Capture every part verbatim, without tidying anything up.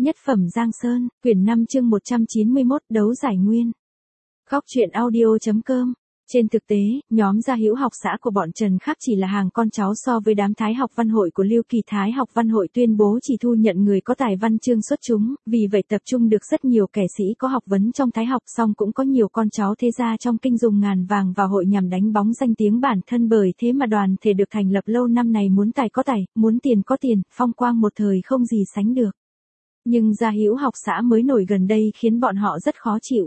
Nhất phẩm Giang Sơn, quyển năm chương một trăm chín mươi mốt, đấu giải nguyên. Góc truyện audio chấm com. Trên thực tế, nhóm gia hữu học xã của bọn Trần khác chỉ là hàng con cháu so với đám Thái học văn hội của Lưu Kỳ. Thái học văn hội tuyên bố chỉ thu nhận người có tài văn chương xuất chúng, vì vậy tập trung được rất nhiều kẻ sĩ có học vấn trong Thái học, song cũng có nhiều con cháu thế gia trong kinh dùng ngàn vàng vào hội nhằm đánh bóng danh tiếng bản thân. Bởi thế mà đoàn thể được thành lập lâu năm này muốn tài có tài, muốn tiền có tiền, phong quang một thời không gì sánh được. Nhưng gia hữu học xã mới nổi gần đây khiến bọn họ rất khó chịu.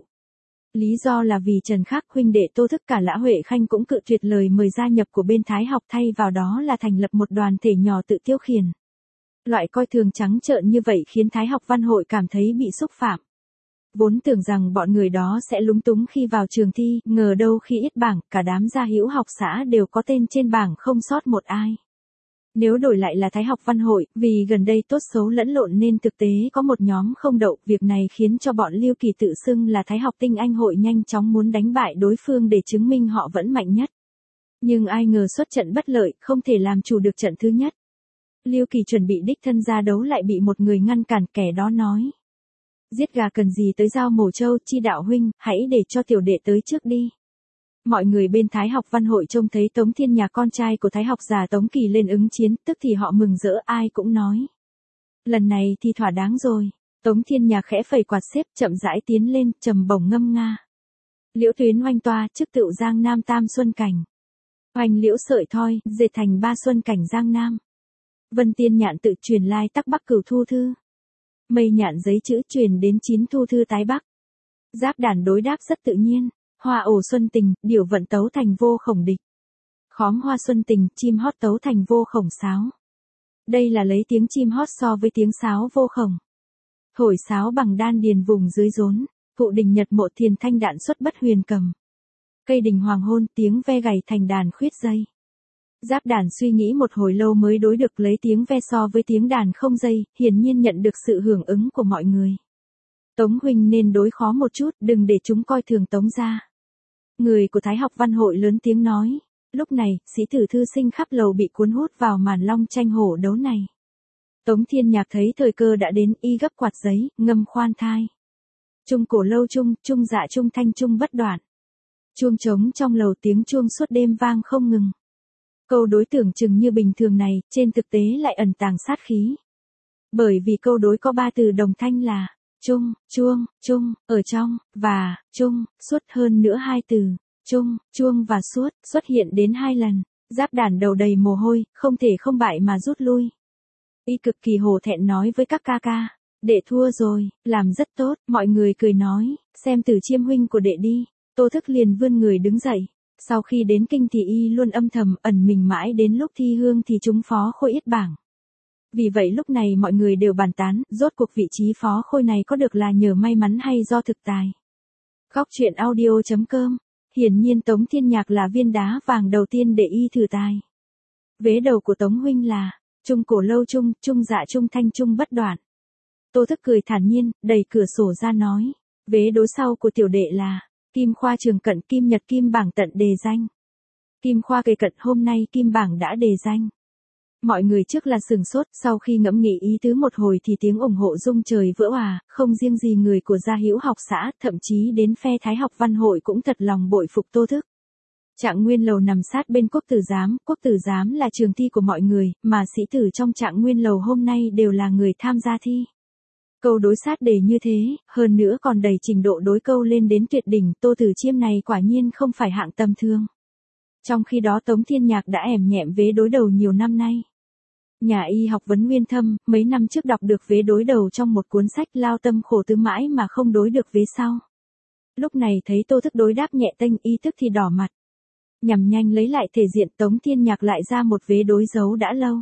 Lý do là vì Trần Khắc huynh đệ Tô Thức cả Lã Huệ Khanh cũng cự tuyệt lời mời gia nhập của bên Thái học, thay vào đó là thành lập một đoàn thể nhỏ tự tiêu khiển. Loại coi thường trắng trợn như vậy khiến Thái học văn hội cảm thấy bị xúc phạm. Vốn tưởng rằng bọn người đó sẽ lúng túng khi vào trường thi, ngờ đâu khi ít bảng, cả đám gia hữu học xã đều có tên trên bảng không sót một ai. Nếu đổi lại là Thái học văn hội, vì gần đây tốt xấu lẫn lộn nên thực tế có một nhóm không đậu, việc này khiến cho bọn Lưu Kỳ tự xưng là Thái học tinh anh hội nhanh chóng muốn đánh bại đối phương để chứng minh họ vẫn mạnh nhất. Nhưng ai ngờ xuất trận bất lợi, không thể làm chủ được trận thứ nhất. Lưu Kỳ chuẩn bị đích thân ra đấu lại bị một người ngăn cản, kẻ đó nói: giết gà cần gì tới dao mổ trâu, Chi đạo huynh, hãy để cho tiểu đệ tới trước đi. Mọi người bên Thái học văn hội trông thấy Tống Thiên Nhạc con trai của Thái học già Tống Kỳ lên ứng chiến, tức thì họ mừng rỡ, ai cũng nói: lần này thì thỏa đáng rồi. Tống Thiên Nhạc khẽ phẩy quạt xếp, chậm rãi tiến lên, trầm bổng ngâm nga: liễu tuyến oanh toa, chức tựu Giang Nam tam xuân cảnh. Oanh liễu sợi thoi, dệt thành ba xuân cảnh Giang Nam. Vân tiên nhạn tự truyền lai tắc Bắc cửu thu thư. Mây nhạn giấy chữ truyền đến chín thu thư tái Bắc. Giáp đàn đối đáp rất tự nhiên. Hoa ổ xuân tình, điểu vận tấu thành vô khổng địch. Khóm hoa xuân tình, chim hót tấu thành vô khổng sáo. Đây là lấy tiếng chim hót so với tiếng sáo vô khổng. Thổi sáo bằng đan điền vùng dưới rốn, cụ đình nhật mộ thiền thanh đạn xuất bất huyền cầm. Cây đình hoàng hôn, tiếng ve gảy thành đàn khuyết dây. Giáp đàn suy nghĩ một hồi lâu mới đối được lấy tiếng ve so với tiếng đàn không dây, hiển nhiên nhận được sự hưởng ứng của mọi người. Tống huynh nên đối khó một chút, đừng để chúng coi thường Tống gia. Người của Thái học văn hội lớn tiếng nói. Lúc này, sĩ tử thư sinh khắp lầu bị cuốn hút vào màn long tranh hổ đấu này. Tống Thiên Nhạc thấy thời cơ đã đến, y gấp quạt giấy, ngâm khoan thai. Trung cổ lâu trung, trung dạ trung thanh trung bất đoạn. Chuông trống trong lầu tiếng chuông suốt đêm vang không ngừng. Câu đối tưởng chừng như bình thường này, trên thực tế lại ẩn tàng sát khí. Bởi vì câu đối có ba từ đồng thanh là trung, chuông, trung, ở trong, và, trung, suốt, hơn nữa hai từ, trung, chuông và suốt, xuất hiện đến hai lần. Giáp đàn đầu đầy mồ hôi, không thể không bại mà rút lui. Y cực kỳ hổ thẹn nói với các ca ca: đệ thua rồi, làm rất tốt. Mọi người cười nói: xem Tử Chiêm huynh của đệ đi. Tô Thức liền vươn người đứng dậy. Sau khi đến kinh thì y luôn âm thầm ẩn mình mãi đến lúc thi hương thì trúng phó khôi yết bảng. Vì vậy lúc này mọi người đều bàn tán, rốt cuộc vị trí phó khôi này có được là nhờ may mắn hay do thực tài. Góc truyện audio chấm com. Hiển nhiên Tống Thiên Nhạc là viên đá vàng đầu tiên để y thử tài. Vế đầu của Tống huynh là trung cổ lâu trung, trung dạ trung thanh trung bất đoạn. Tô Thức cười thản nhiên, đẩy cửa sổ ra nói: vế đối sau của tiểu đệ là kim khoa trường cận, kim nhật kim bảng tận đề danh. Kim khoa kề cận, hôm nay kim bảng đã đề danh. Mọi người trước là sừng sốt, sau khi ngẫm nghĩ ý tứ một hồi thì tiếng ủng hộ rung trời vỡ òa, không riêng gì người của gia hữu học xã, thậm chí đến phe Thái học văn hội cũng thật lòng bội phục Tô Thức. Trạng nguyên lầu nằm sát bên quốc tử giám, quốc tử giám là trường thi của mọi người, mà sĩ tử trong trạng nguyên lầu hôm nay đều là người tham gia thi. Câu đối sát đề như thế, hơn nữa còn đẩy trình độ đối câu lên đến tuyệt đỉnh, Tô Tử Chiêm này quả nhiên không phải hạng tầm thường. Trong khi đó Tống Thiên Nhạc đã ẻm nhẹm vế đối đầu nhiều năm nay. Nhà y học vấn nguyên thâm, mấy năm trước đọc được vế đối đầu trong một cuốn sách, lao tâm khổ tứ mãi mà không đối được vế sau. Lúc này thấy Tô Thức đối đáp nhẹ tênh, y tức thì đỏ mặt. Nhằm nhanh lấy lại thể diện, Tống Thiên Nhạc lại ra một vế đối dấu đã lâu.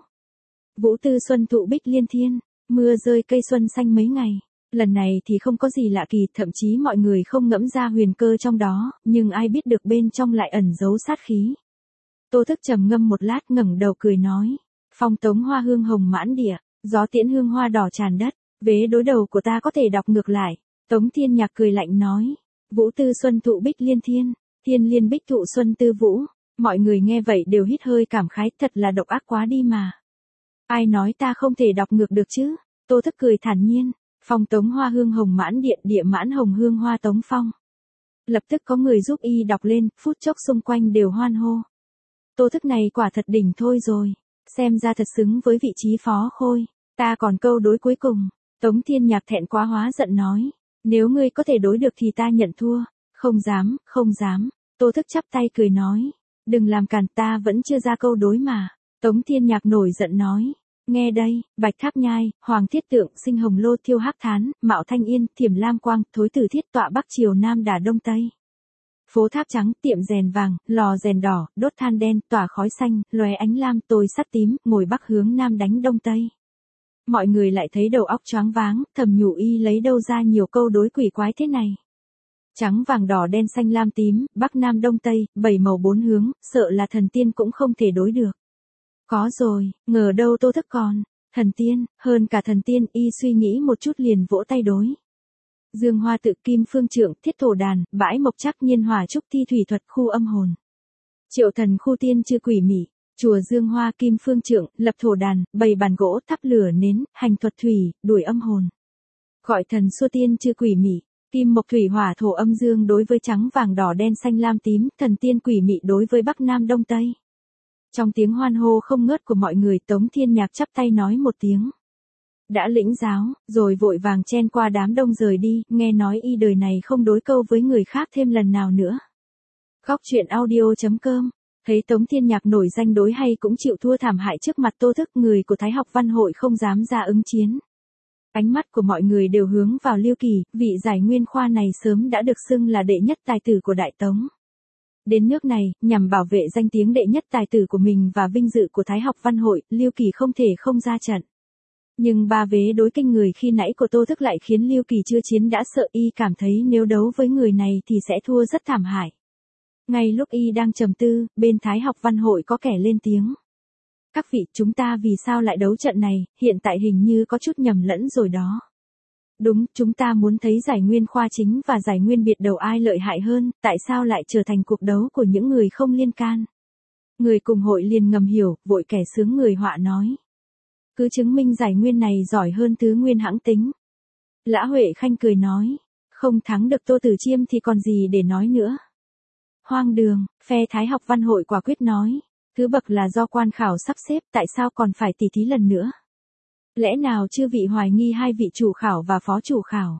Vũ tư xuân thụ bích liên thiên, mưa rơi cây xuân xanh mấy ngày. Lần này thì không có gì lạ kỳ, thậm chí mọi người không ngẫm ra huyền cơ trong đó, nhưng ai biết được bên trong lại ẩn giấu sát khí. Tô Thức trầm ngâm một lát, ngẩng đầu cười nói: phong tống hoa hương hồng mãn địa, gió tiễn hương hoa đỏ tràn đất. Vế đối đầu của ta có thể đọc ngược lại. Tống Thiên Nhạc cười lạnh nói: vũ tư xuân thụ bích liên thiên, thiên liên bích thụ xuân tư vũ. Mọi người nghe vậy đều hít hơi cảm khái, thật là độc ác quá đi mà. Ai nói ta không thể đọc ngược được chứ? Tô Thức cười thản nhiên: Phong tống hoa hương hồng mãn điện, địa mãn hồng hương hoa tống phong. Lập tức có người giúp y đọc lên, phút chốc xung quanh đều hoan hô. Tô Thức này quả thật đỉnh thôi rồi, xem ra thật xứng với vị trí phó khôi. Ta còn câu đối cuối cùng. Tống Thiên Nhạc thẹn quá hóa giận nói, nếu ngươi có thể đối được thì ta nhận thua. Không dám, không dám. Tô Thức chắp tay cười nói, đừng làm cản, ta vẫn chưa ra câu đối mà. Tống Thiên Nhạc nổi giận nói, nghe đây, Bạch Tháp Nhai, Hoàng Thiết Tượng, Sinh Hồng Lô, Thiêu Hắc Thán, Mạo Thanh Yên, Thiểm Lam Quang, Thối Tử Thiết, tọa Bắc Triều Nam đả Đông Tây. Phố Tháp Trắng, tiệm rèn vàng, lò rèn đỏ, đốt than đen, tỏa khói xanh, lóe ánh lam, tôi sắt tím, ngồi bắc hướng nam đánh đông tây. Mọi người lại thấy đầu óc choáng váng, thầm nhủ y lấy đâu ra nhiều câu đối quỷ quái thế này. Trắng vàng đỏ đen xanh lam tím, bắc nam đông tây, bảy màu bốn hướng, sợ là thần tiên cũng không thể đối được. Có rồi, ngờ đâu Tô Thức còn, thần tiên, hơn cả thần tiên, y suy nghĩ một chút liền vỗ tay đối. Dương Hoa Tự, Kim Phương Trượng, Thiết Thổ Đàn, Bãi Mộc Trắc, Nhiên Hỏa Trúc, Thi Thủy Thuật, Khu Âm Hồn. Triệu Thần, Khu Tiên Chư Quỷ Mị, Chùa Dương Hoa, Kim Phương Trượng, Lập Thổ Đàn, Bày Bàn Gỗ, Thắp Lửa Nến, Hành Thuật Thủy, Đuổi Âm Hồn. Gọi thần xua tiên chư quỷ mị, Kim Mộc Thủy Hỏa Thổ Âm Dương đối với trắng vàng đỏ đen xanh lam tím, thần tiên quỷ mị đối với bắc nam đông tây. Trong tiếng hoan hô không ngớt của mọi người, Tống Thiên Nhạc chắp tay nói một tiếng. Đã lĩnh giáo, rồi vội vàng chen qua đám đông rời đi, nghe nói y đời này không đối câu với người khác thêm lần nào nữa. Góc truyện audio chấm com. Thấy Tống Thiên Nhạc nổi danh đối hay cũng chịu thua thảm hại trước mặt Tô Thức, người của Thái Học Văn Hội không dám ra ứng chiến. Ánh mắt của mọi người đều hướng vào Lưu Kỳ, vị giải nguyên khoa này sớm đã được xưng là đệ nhất tài tử của Đại Tống. Đến nước này, nhằm bảo vệ danh tiếng đệ nhất tài tử của mình và vinh dự của Thái Học Văn Hội, Lưu Kỳ không thể không ra trận. Nhưng ba vế đối kinh người khi nãy của Tô Thức lại khiến Lưu Kỳ chưa chiến đã sợ, y cảm thấy nếu đấu với người này thì sẽ thua rất thảm hại. Ngay lúc y đang trầm tư, bên Thái Học Văn Hội có kẻ lên tiếng. Các vị, chúng ta vì sao lại đấu trận này, hiện tại hình như có chút nhầm lẫn rồi đó. Đúng, chúng ta muốn thấy giải nguyên khoa chính và giải nguyên biệt đầu ai lợi hại hơn, tại sao lại trở thành cuộc đấu của những người không liên can. Người cùng hội liền ngầm hiểu, vội kẻ sướng người họa nói. Cứ chứng minh giải nguyên này giỏi hơn tứ nguyên hãng tính. Lã Huệ Khanh cười nói, không thắng được Tô Tử Chiêm thì còn gì để nói nữa. Hoang đường, phe Thái Học Văn Hội quả quyết nói. Thứ bậc là do quan khảo sắp xếp, tại sao còn phải tỉ thí lần nữa? Lẽ nào chư vị hoài nghi hai vị chủ khảo và phó chủ khảo?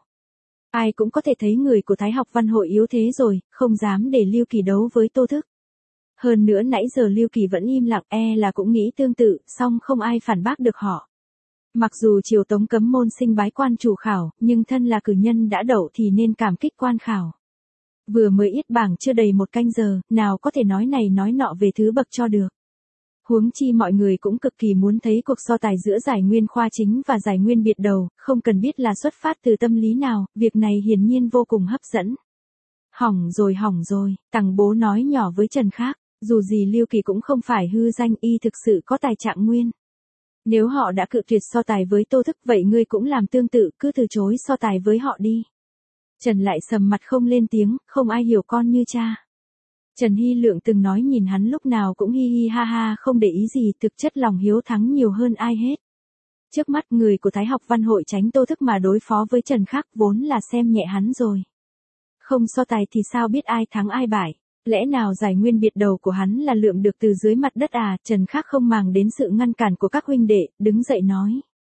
Ai cũng có thể thấy người của Thái Học Văn Hội yếu thế rồi, không dám để Lưu Kỳ đấu với Tô Thức. Hơn nữa nãy giờ Lưu Kỳ vẫn im lặng, e là cũng nghĩ tương tự, song không ai phản bác được họ. Mặc dù triều Tống cấm môn sinh bái quan chủ khảo, nhưng thân là cử nhân đã đậu thì nên cảm kích quan khảo. Vừa mới yết bảng chưa đầy một canh giờ, nào có thể nói này nói nọ về thứ bậc cho được. Huống chi mọi người cũng cực kỳ muốn thấy cuộc so tài giữa giải nguyên khoa chính và giải nguyên biệt đầu, không cần biết là xuất phát từ tâm lý nào, việc này hiển nhiên vô cùng hấp dẫn. Hỏng rồi hỏng rồi, Tằng Bố nói nhỏ với Trần Khác, dù gì Lưu Kỳ cũng không phải hư danh, y thực sự có tài trạng nguyên. Nếu họ đã cự tuyệt so tài với Tô Thức vậy ngươi cũng làm tương tự, cứ từ chối so tài với họ đi. Trần lại sầm mặt không lên tiếng, không ai hiểu con như cha. Trần Hy Lượng từng nói nhìn hắn lúc nào cũng hi hi ha ha không để ý gì, thực chất lòng hiếu thắng nhiều hơn ai hết. Trước mắt người của Thái Học Văn Hội tránh Tô Thức mà đối phó với Trần Khác vốn là xem nhẹ hắn rồi. Không so tài thì sao biết ai thắng ai bại, lẽ nào giải nguyên biệt đầu của hắn là lượm được từ dưới mặt đất à? Trần Khác không màng đến sự ngăn cản của các huynh đệ, đứng dậy nói.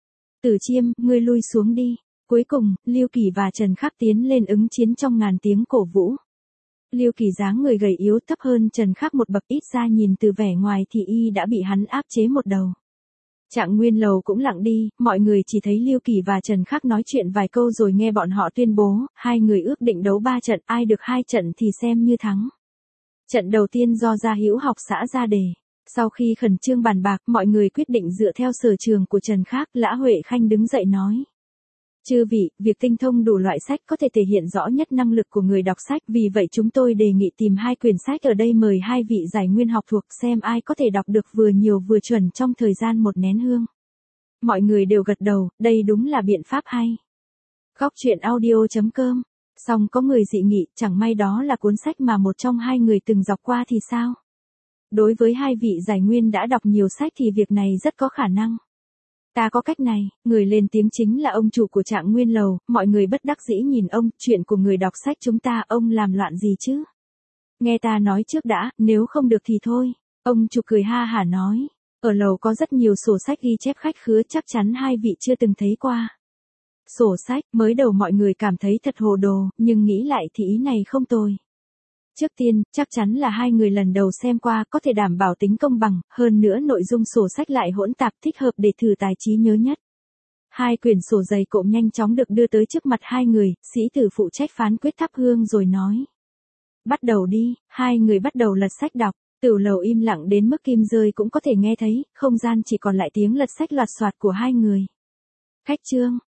Tử Chiêm, ngươi lui xuống đi. Cuối cùng, Lưu Kỳ và Trần Khác tiến lên ứng chiến trong ngàn tiếng cổ vũ. Lưu Kỳ dáng người gầy yếu thấp hơn Trần Khác một bậc, ít ra nhìn từ vẻ ngoài thì y đã bị hắn áp chế một đầu. Trạng nguyên lầu cũng lặng đi, mọi người chỉ thấy Lưu Kỳ và Trần Khác nói chuyện vài câu rồi nghe bọn họ tuyên bố, hai người ước định đấu ba trận, ai được hai trận thì xem như thắng. Trận đầu tiên do Gia Hữu học xã ra đề. Sau khi khẩn trương bàn bạc, mọi người quyết định dựa theo sở trường của Trần Khác. Lã Huệ Khanh đứng dậy nói. Chư vị, việc tinh thông đủ loại sách có thể thể hiện rõ nhất năng lực của người đọc sách, vì vậy chúng tôi đề nghị tìm hai quyển sách ở đây mời hai vị giải nguyên học thuộc xem ai có thể đọc được vừa nhiều vừa chuẩn trong thời gian một nén hương. Mọi người đều gật đầu, đây đúng là biện pháp hay. Góc truyện audio chấm com. Xong có người dị nghị, chẳng may đó là cuốn sách mà một trong hai người từng đọc qua thì sao? Đối với hai vị giải nguyên đã đọc nhiều sách thì việc này rất có khả năng. Ta có cách này, người lên tiếng chính là ông chủ của Trạng Nguyên Lầu, mọi người bất đắc dĩ nhìn ông, chuyện của người đọc sách chúng ta, ông làm loạn gì chứ? Nghe ta nói trước đã, nếu không được thì thôi. Ông chủ cười ha hả nói, ở lầu có rất nhiều sổ sách ghi chép khách khứa, chắc chắn hai vị chưa từng thấy qua. Sổ sách, mới đầu mọi người cảm thấy thật hồ đồ, nhưng nghĩ lại thì ý này không tồi. Trước tiên, chắc chắn là hai người lần đầu xem qua có thể đảm bảo tính công bằng, hơn nữa nội dung sổ sách lại hỗn tạp thích hợp để thử tài trí nhớ nhất. Hai quyển sổ dày cộm nhanh chóng được đưa tới trước mặt hai người, sĩ tử phụ trách phán quyết thắp hương rồi nói. Bắt đầu đi, hai người bắt đầu lật sách đọc, tửu lầu im lặng đến mức kim rơi cũng có thể nghe thấy, không gian chỉ còn lại tiếng lật sách loạt soạt của hai người. Khách trương,